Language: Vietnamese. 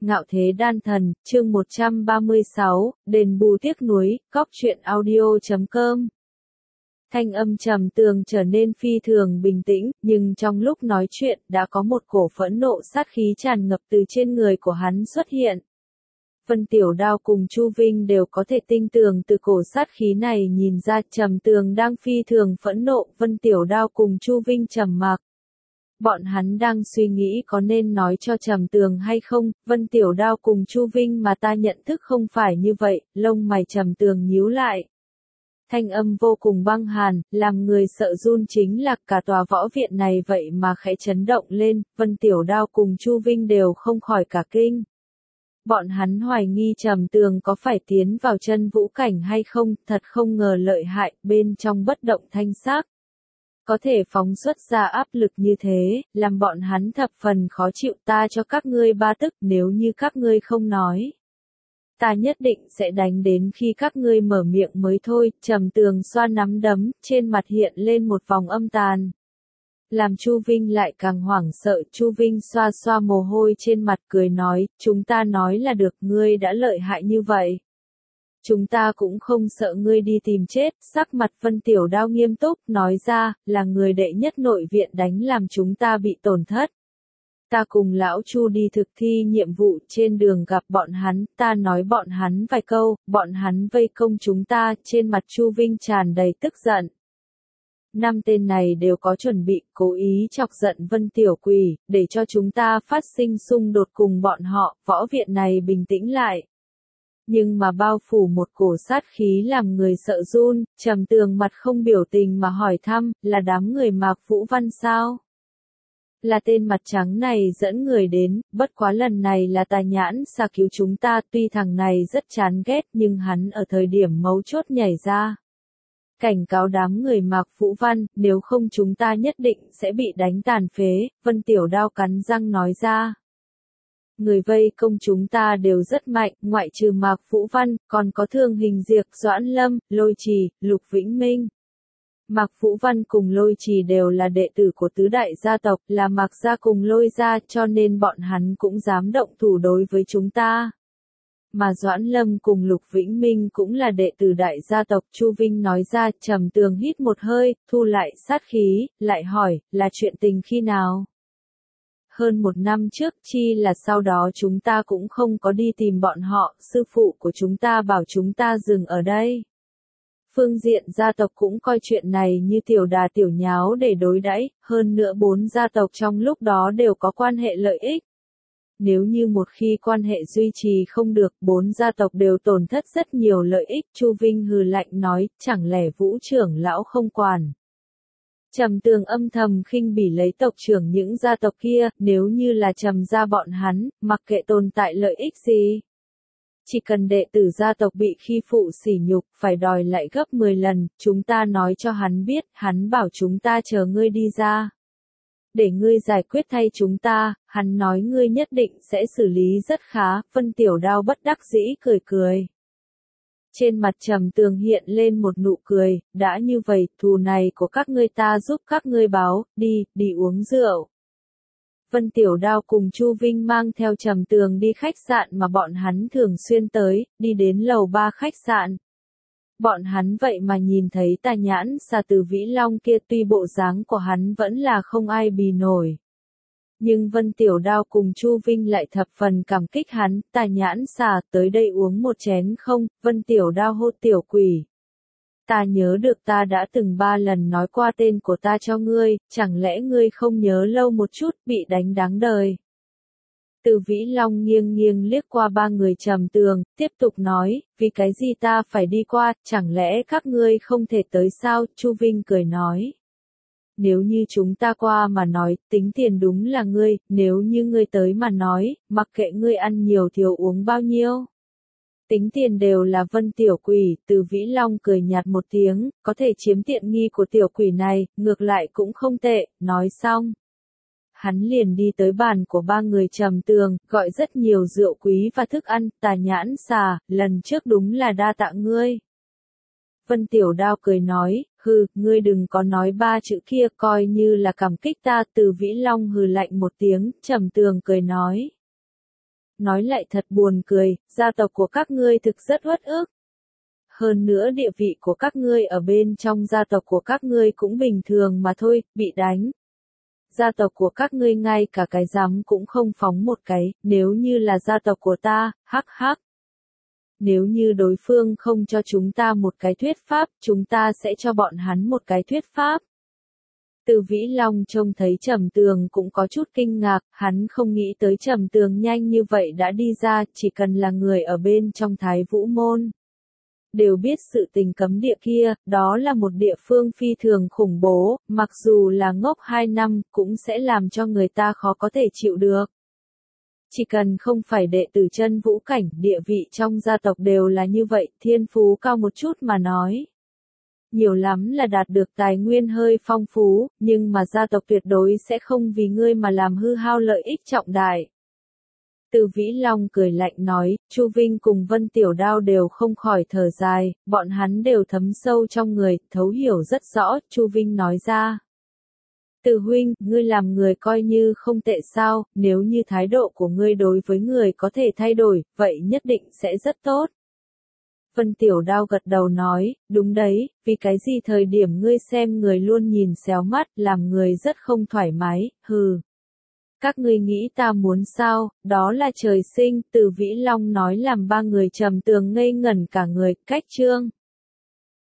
Ngạo thế đan thần, chương 136, đền bù tiếc nuối, góc truyện audio.com. Thanh âm trầm tường trở nên phi thường bình tĩnh, nhưng trong lúc nói chuyện đã có một cổ phẫn nộ sát khí tràn ngập từ trên người của hắn xuất hiện. Vân Tiểu Đao cùng Chu Vinh đều có thể tinh tường từ cổ sát khí này nhìn ra trầm tường đang phi thường phẫn nộ. Vân Tiểu Đao cùng Chu Vinh trầm mặc. Bọn hắn đang suy nghĩ có nên nói cho trầm tường hay không. Vân Tiểu Đao cùng Chu Vinh mà ta nhận thức không phải như vậy. Lông mày trầm tường nhíu lại. Thanh âm vô cùng băng hàn, làm người sợ run chính là cả tòa võ viện này vậy mà khẽ chấn động lên. Vân Tiểu Đao cùng Chu Vinh đều không khỏi cả kinh. Bọn hắn hoài nghi trầm tường có phải tiến vào chân vũ cảnh hay không, thật không ngờ lợi hại, bên trong bất động thanh sắc. Có thể phóng xuất ra áp lực như thế, làm bọn hắn thập phần khó chịu. Ta cho các ngươi 3 tức, nếu như các ngươi không nói. Ta nhất định sẽ đánh đến khi các ngươi mở miệng mới thôi. Trầm tường xoa nắm đấm, trên mặt hiện lên một vòng âm tàn. Làm Chu Vinh lại càng hoảng sợ. Chu Vinh xoa xoa mồ hôi trên mặt cười nói, chúng ta nói là được, ngươi đã lợi hại như vậy. Chúng ta cũng không sợ ngươi đi tìm chết. Sắc mặt Vân Tiểu Đao nghiêm túc nói ra, là người đệ nhất nội viện đánh làm chúng ta bị tổn thất. Ta cùng lão Chu đi thực thi nhiệm vụ, trên đường gặp bọn hắn, ta nói bọn hắn vài câu, bọn hắn vây công chúng ta. Trên mặt Chu Vinh tràn đầy tức giận. 5 tên này đều có chuẩn bị, cố ý chọc giận Vân Tiểu Quỷ, để cho chúng ta phát sinh xung đột cùng bọn họ. Võ viện này bình tĩnh lại. Nhưng mà bao phủ một cổ sát khí làm người sợ run. Trầm tường mặt không biểu tình mà hỏi thăm, là đám người Mạc Vũ Văn sao? Là tên mặt trắng này dẫn người đến, bất quá lần này là Tà Nhãn Xà cứu chúng ta. Tuy thằng này rất chán ghét nhưng hắn ở thời điểm mấu chốt nhảy ra. Cảnh cáo đám người Mạc Vũ Văn, nếu không chúng ta nhất định sẽ bị đánh tàn phế. Vân Tiểu Đao cắn răng nói ra. Người vây công chúng ta đều rất mạnh, ngoại trừ Mạc Vũ Văn, còn có Thương Hình Diệp, Doãn Lâm, Lôi Trì, Lục Vĩnh Minh. Mạc Vũ Văn cùng Lôi Trì đều là đệ tử của tứ đại gia tộc, là Mạc gia cùng Lôi gia, cho nên bọn hắn cũng dám động thủ đối với chúng ta. Mà Doãn Lâm cùng Lục Vĩnh Minh cũng là đệ tử đại gia tộc. Chu Vinh nói ra. Trầm tường hít một hơi, thu lại sát khí, lại hỏi, là chuyện tình khi nào? Hơn 1 năm trước, chi là sau đó chúng ta cũng không có đi tìm bọn họ. Sư phụ của chúng ta bảo chúng ta dừng ở đây. Phương diện gia tộc cũng coi chuyện này như tiểu đà tiểu nháo để đối đãi. Hơn nữa 4 gia tộc trong lúc đó đều có quan hệ lợi ích. Nếu như một khi quan hệ duy trì không được, 4 gia tộc đều tổn thất rất nhiều lợi ích. Chu Vinh hừ lạnh nói, chẳng lẽ Vũ trưởng lão không quản. Trầm tường âm thầm khinh bỉ lấy tộc trưởng những gia tộc kia, nếu như là Trầm gia bọn hắn, mặc kệ tồn tại lợi ích gì. Chỉ cần đệ tử gia tộc bị khi phụ sỉ nhục, phải đòi lại gấp 10 lần, chúng ta nói cho hắn biết, hắn bảo chúng ta chờ ngươi đi ra. Để ngươi giải quyết thay chúng ta, hắn nói ngươi nhất định sẽ xử lý rất khá. Vân Tiểu Đao bất đắc dĩ cười cười. Trên mặt Trầm tường hiện lên một nụ cười, đã như vậy, thù này của các ngươi ta giúp các ngươi báo, đi uống rượu. Vân Tiểu Đao cùng Chu Vinh mang theo Trầm tường đi khách sạn mà bọn hắn thường xuyên tới, đi đến lầu 3 khách sạn. Bọn hắn vậy mà nhìn thấy Tà Nhãn Xà từ Vĩ Long kia, tuy bộ dáng của hắn vẫn là không ai bì nổi. Nhưng Vân Tiểu Đao cùng Chu Vinh lại thập phần cảm kích hắn. Tà Nhãn Xà, tới đây uống một chén không? Vân Tiểu Đao hô Tiểu Quỷ. Ta nhớ được ta đã từng 3 lần nói qua tên của ta cho ngươi, chẳng lẽ ngươi không nhớ lâu một chút, bị đánh đáng đời. Từ Vĩ Long nghiêng nghiêng liếc qua 3 người Trầm tường, tiếp tục nói, vì cái gì ta phải đi qua, chẳng lẽ các ngươi không thể tới sao? Chu Vinh cười nói. Nếu như chúng ta qua mà nói, tính tiền đúng là ngươi, nếu như ngươi tới mà nói, mặc kệ ngươi ăn nhiều thiếu uống bao nhiêu. Tính tiền đều là Vân Tiểu Quỷ. Từ Vĩ Long cười nhạt một tiếng, có thể chiếm tiện nghi của Tiểu Quỷ này, ngược lại cũng không tệ. Nói xong, hắn liền đi tới bàn của 3 người Trầm tường, gọi rất nhiều rượu quý và thức ăn. Tà Nhãn Xà, lần trước đúng là đa tạ ngươi. Vân Tiểu Đao cười nói, hừ, ngươi đừng có nói 3 chữ kia, coi như là cảm kích ta. Từ Vĩ Long hừ lạnh một tiếng. Trầm tường cười nói. nói lại thật buồn cười, gia tộc của các ngươi thực rất uất ức. Hơn nữa địa vị của các ngươi ở bên trong gia tộc của các ngươi cũng bình thường mà thôi, bị đánh. Gia tộc của các ngươi ngay cả cái giám cũng không phóng một cái, nếu như là gia tộc của ta, hắc hắc. Nếu như đối phương không cho chúng ta một cái thuyết pháp, chúng ta sẽ cho bọn hắn một cái thuyết pháp. Từ Vĩ Long trông thấy Trầm Tường cũng có chút kinh ngạc, hắn không nghĩ tới Trầm Tường nhanh như vậy đã đi ra, chỉ cần là người ở bên trong Thái Vũ Môn. Đều biết sự tình cấm địa kia, đó là một địa phương phi thường khủng bố, mặc dù là ngốc 2 năm, cũng sẽ làm cho người ta khó có thể chịu được. Chỉ cần không phải đệ tử chân vũ cảnh, địa vị trong gia tộc đều là như vậy, thiên phú cao một chút mà nói. Nhiều lắm là đạt được tài nguyên hơi phong phú, nhưng mà gia tộc tuyệt đối sẽ không vì ngươi mà làm hư hao lợi ích trọng đại. Từ Vĩ Long cười lạnh nói, Chu Vinh cùng Vân Tiểu Đao đều không khỏi thở dài, bọn hắn đều thấm sâu trong người, thấu hiểu rất rõ, Chu Vinh nói ra. Từ huynh, ngươi làm người coi như không tệ sao, nếu như thái độ của ngươi đối với người có thể thay đổi, vậy nhất định sẽ rất tốt. Vân Tiểu Đao gật đầu nói, đúng đấy, vì cái gì thời điểm ngươi xem người luôn nhìn xéo mắt, làm người rất không thoải mái, hừ. Các ngươi nghĩ ta muốn sao, đó là trời sinh, Từ Vĩ Long nói làm ba người Trầm Tường ngây ngẩn cả người, cách chương.